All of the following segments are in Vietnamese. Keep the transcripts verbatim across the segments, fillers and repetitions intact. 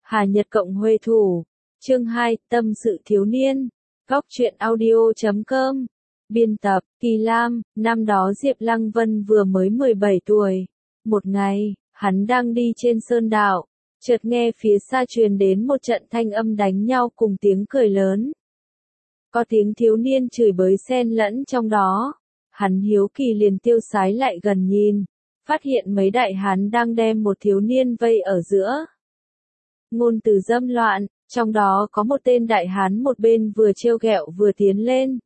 Hà Nhật Cộng Huê Thủ. Chương hai, Tâm sự thiếu niên. Góc truyện audio chấm com. Biên tập, Kỳ Lam. Năm đó Diệp Lăng Vân vừa mới mười bảy tuổi. Một ngày, hắn đang đi trên sơn đạo, chợt nghe phía xa truyền đến một trận thanh âm đánh nhau cùng tiếng cười lớn. Có tiếng thiếu niên chửi bới xen lẫn trong đó. Hắn hiếu kỳ liền tiêu sái lại gần nhìn, phát hiện mấy đại hán đang đem một thiếu niên vây ở giữa. Ngôn từ dâm loạn, trong đó có một tên đại hán một bên vừa trêu ghẹo vừa tiến lên.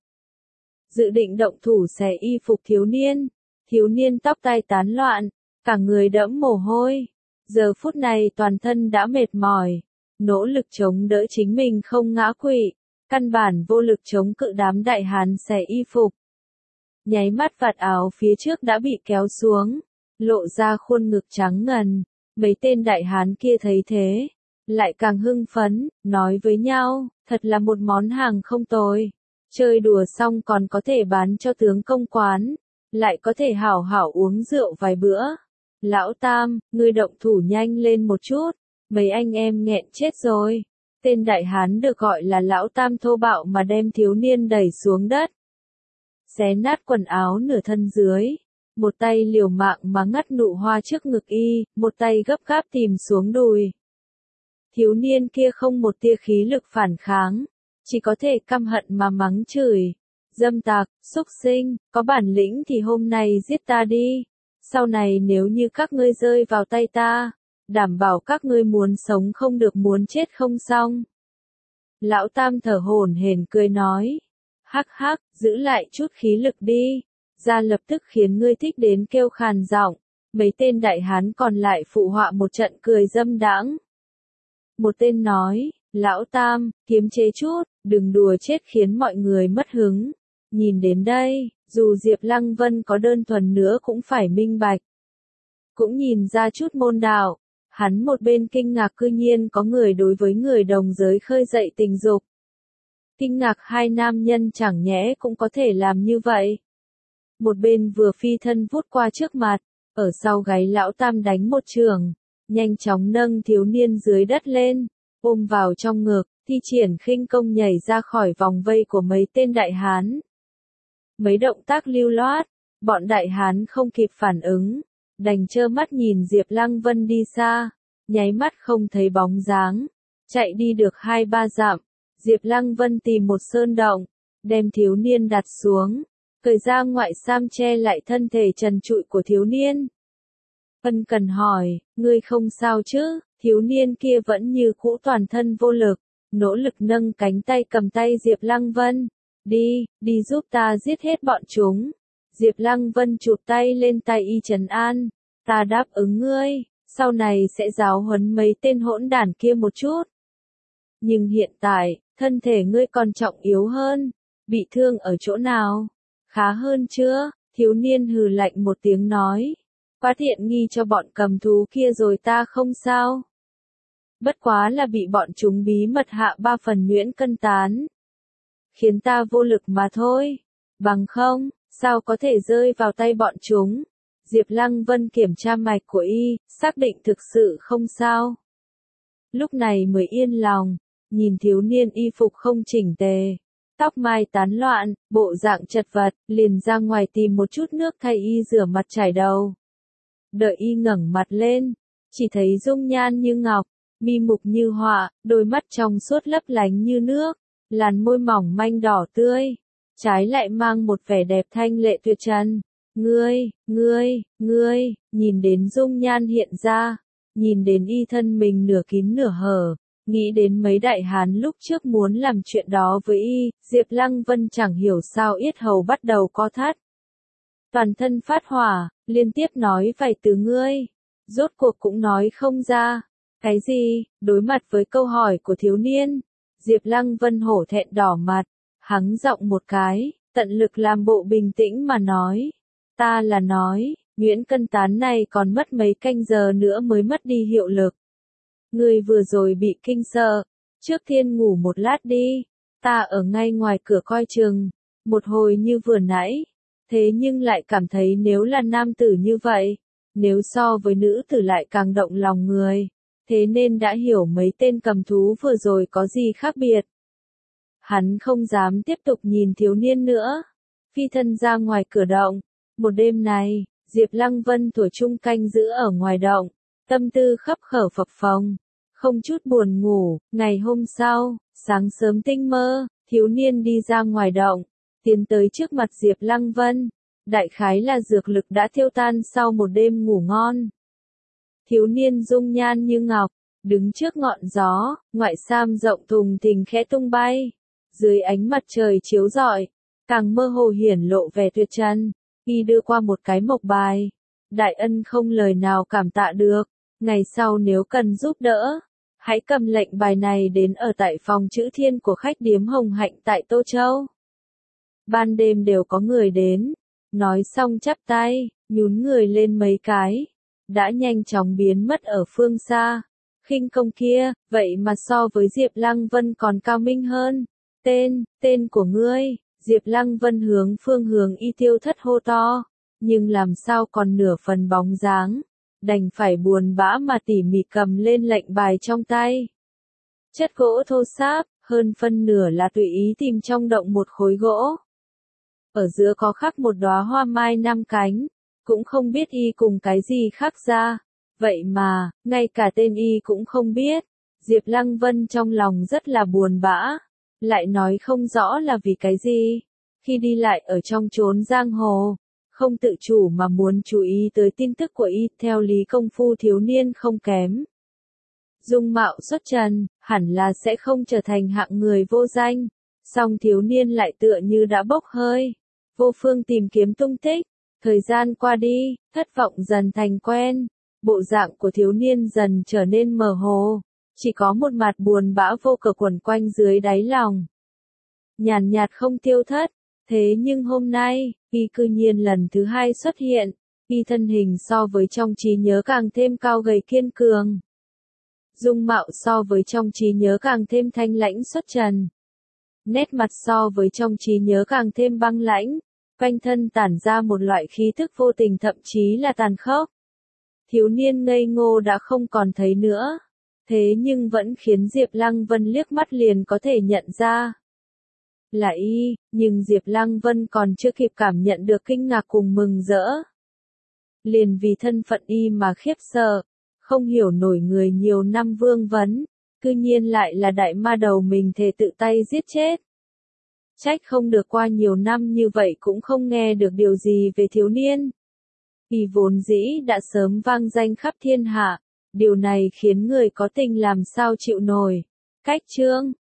Dự định động thủ xé y phục thiếu niên, thiếu niên tóc tai tán loạn, cả người đẫm mồ hôi. Giờ phút này toàn thân đã mệt mỏi, nỗ lực chống đỡ chính mình không ngã quỵ, căn bản vô lực chống cự đám đại hán xé y phục. Nháy mắt vạt áo phía trước đã bị kéo xuống, lộ ra khuôn ngực trắng ngần. Mấy tên đại hán kia thấy thế, lại càng hưng phấn, nói với nhau, thật là một món hàng không tồi. Chơi đùa xong còn có thể bán cho tướng công quán, lại có thể hảo hảo uống rượu vài bữa. Lão Tam, ngươi động thủ nhanh lên một chút, mấy anh em nghẹn chết rồi. Tên đại hán được gọi là Lão Tam thô bạo mà đem thiếu niên đẩy xuống đất, xé nát quần áo nửa thân dưới, một tay liều mạng mà ngắt nụ hoa trước ngực y, một tay gấp gáp tìm xuống đùi. Thiếu niên kia không một tia khí lực phản kháng, chỉ có thể căm hận mà mắng chửi. Dâm tặc, xúc sinh, có bản lĩnh thì hôm nay giết ta đi. Sau này nếu như các ngươi rơi vào tay ta, đảm bảo các ngươi muốn sống không được muốn chết không xong. Lão Tam thở hổn hển cười nói. Hắc hắc, giữ lại chút khí lực đi. Ra lập tức khiến ngươi thích đến kêu khàn giọng. Mấy tên đại hán còn lại phụ họa một trận cười dâm đãng. Một tên nói, Lão Tam, kiềm chế chút, đừng đùa chết khiến mọi người mất hứng. Nhìn đến đây, dù Diệp Lăng Vân có đơn thuần nữa cũng phải minh bạch. Cũng nhìn ra chút môn đạo, hắn một bên kinh ngạc cư nhiên có người đối với người đồng giới khơi dậy tình dục. Kinh ngạc hai nam nhân chẳng nhẽ cũng có thể làm như vậy. Một bên vừa phi thân vút qua trước mặt, ở sau gáy Lão Tam đánh một trường, nhanh chóng nâng thiếu niên dưới đất lên, ôm vào trong ngực, thi triển khinh công nhảy ra khỏi vòng vây của mấy tên đại hán. Mấy động tác lưu loát, bọn đại hán không kịp phản ứng, đành trơ mắt nhìn Diệp Lăng Vân đi xa, nháy mắt không thấy bóng dáng, chạy đi được hai ba dặm. Diệp Lăng Vân tìm một sơn động, đem thiếu niên đặt xuống, cởi ra ngoại sam che lại thân thể trần trụi của thiếu niên. Ân cần hỏi, ngươi không sao chứ? Thiếu niên kia vẫn như cũ toàn thân vô lực, nỗ lực nâng cánh tay cầm tay Diệp Lăng Vân. Đi, đi giúp ta giết hết bọn chúng. Diệp Lăng Vân chụp tay lên tay y trấn an. Ta đáp ứng ngươi, sau này sẽ giáo huấn mấy tên hỗn đản kia một chút. Nhưng hiện tại, thân thể ngươi còn trọng yếu hơn. Bị thương ở chỗ nào? Khá hơn chưa? Thiếu niên hừ lạnh một tiếng nói. Quá thiện nghi cho bọn cầm thú kia rồi ta không sao. Bất quá là bị bọn chúng bí mật hạ ba phần nhuyễn cân tán, khiến ta vô lực mà thôi. Bằng không, sao có thể rơi vào tay bọn chúng? Diệp Lăng Vân kiểm tra mạch của y, xác định thực sự không sao. Lúc này mới yên lòng, nhìn thiếu niên y phục không chỉnh tề, tóc mai tán loạn, bộ dạng chật vật, liền ra ngoài tìm một chút nước thay y rửa mặt chải đầu. Đợi y ngẩng mặt lên, chỉ thấy dung nhan như ngọc, mi mục như họa, đôi mắt trong suốt lấp lánh như nước, làn môi mỏng manh đỏ tươi, trái lại mang một vẻ đẹp thanh lệ tuyệt trần. Ngươi, ngươi, ngươi, nhìn đến dung nhan hiện ra, nhìn đến y thân mình nửa kín nửa hở, nghĩ đến mấy đại hán lúc trước muốn làm chuyện đó với y, Diệp Lăng Vân chẳng hiểu sao yết hầu bắt đầu co thắt. Toàn thân phát hỏa, liên tiếp nói vài từ ngươi, rốt cuộc cũng nói không ra. Cái gì? Đối mặt với câu hỏi của thiếu niên, Diệp Lăng Vân hổ thẹn đỏ mặt, hắng giọng một cái, tận lực làm bộ bình tĩnh mà nói. Ta là nói, nhuyễn cân tán này còn mất mấy canh giờ nữa mới mất đi hiệu lực. Ngươi vừa rồi bị kinh sợ, trước tiên ngủ một lát đi, ta ở ngay ngoài cửa coi chừng, một hồi như vừa nãy, thế nhưng lại cảm thấy nếu là nam tử như vậy, nếu so với nữ tử lại càng động lòng người. thế nên đã hiểu mấy tên cầm thú vừa rồi có gì khác biệt. Hắn không dám tiếp tục nhìn thiếu niên nữa, phi thân ra ngoài cửa động. Một đêm này, Diệp Lăng Vân thủa chung canh giữ ở ngoài động, tâm tư khấp khở phập phồng, không chút buồn ngủ. Ngày hôm sau, sáng sớm tinh mơ, thiếu niên đi ra ngoài động, tiến tới trước mặt Diệp Lăng Vân. Đại khái là dược lực đã tiêu tan sau một đêm ngủ ngon. Thiếu niên dung nhan như ngọc, đứng trước ngọn gió, ngoại sam rộng thùng thình khẽ tung bay. Dưới ánh mặt trời chiếu rọi, càng mơ hồ hiển lộ vẻ tuyệt trần. Y đưa qua một cái mộc bài. Đại ân không lời nào cảm tạ được. Ngày sau nếu cần giúp đỡ, hãy cầm lệnh bài này đến ở tại phòng chữ thiên của khách điếm Hồng Hạnh tại Tô Châu. Ban đêm đều có người đến. Nói xong chắp tay, nhún người lên mấy cái. Đã nhanh chóng biến mất ở phương xa. Khinh công kia, vậy mà so với Diệp Lăng Vân còn cao minh hơn. Tên, tên của ngươi. Diệp Lăng Vân hướng phương hướng Y Tiêu Thất hô to, nhưng làm sao còn nửa phần bóng dáng, đành phải buồn bã mà tỉ mỉ cầm lên lệnh bài trong tay. Chất gỗ thô ráp, hơn phân nửa là tùy ý tìm trong động một khối gỗ. Ở giữa có khắc một đóa hoa mai năm cánh, cũng không biết Y cùng cái gì khắc ra, vậy mà, ngay cả tên Y cũng không biết. Diệp Lăng Vân trong lòng rất là buồn bã. Lại nói không rõ là vì cái gì. Khi đi lại ở trong chốn giang hồ, không tự chủ mà muốn chú ý tới tin tức của Y, theo lý công phu thiếu niên không kém. Dung mạo xuất trần, hẳn là sẽ không trở thành hạng người vô danh. Song thiếu niên lại tựa như đã bốc hơi, vô phương tìm kiếm tung tích. Thời gian qua đi, thất vọng dần thành quen. Bộ dạng của thiếu niên dần trở nên mờ hồ. Chỉ có một mặt buồn bã vô cớ quẩn quanh dưới đáy lòng. Nhàn nhạt không tiêu thất, thế nhưng hôm nay, Y cư nhiên lần thứ hai xuất hiện. Y thân hình so với trong trí nhớ càng thêm cao gầy kiên cường. Dung mạo so với trong trí nhớ càng thêm thanh lãnh xuất trần. Nét mặt so với trong trí nhớ càng thêm băng lãnh. Quanh thân tản ra một loại khí thức vô tình thậm chí là tàn khốc. Thiếu niên ngây ngô đã không còn thấy nữa. Thế nhưng vẫn khiến Diệp Lăng Vân liếc mắt liền có thể nhận ra. Là Y, nhưng Diệp Lăng Vân còn chưa kịp cảm nhận được kinh ngạc cùng mừng rỡ. Liền vì thân phận Y mà khiếp sợ, không hiểu nổi người nhiều năm vương vấn, cư nhiên lại là đại ma đầu mình thề tự tay giết chết. Trách không được qua nhiều năm như vậy cũng không nghe được điều gì về thiếu niên. Y vốn dĩ đã sớm vang danh khắp thiên hạ. Điều này khiến người có tình làm sao chịu nổi. Cách chương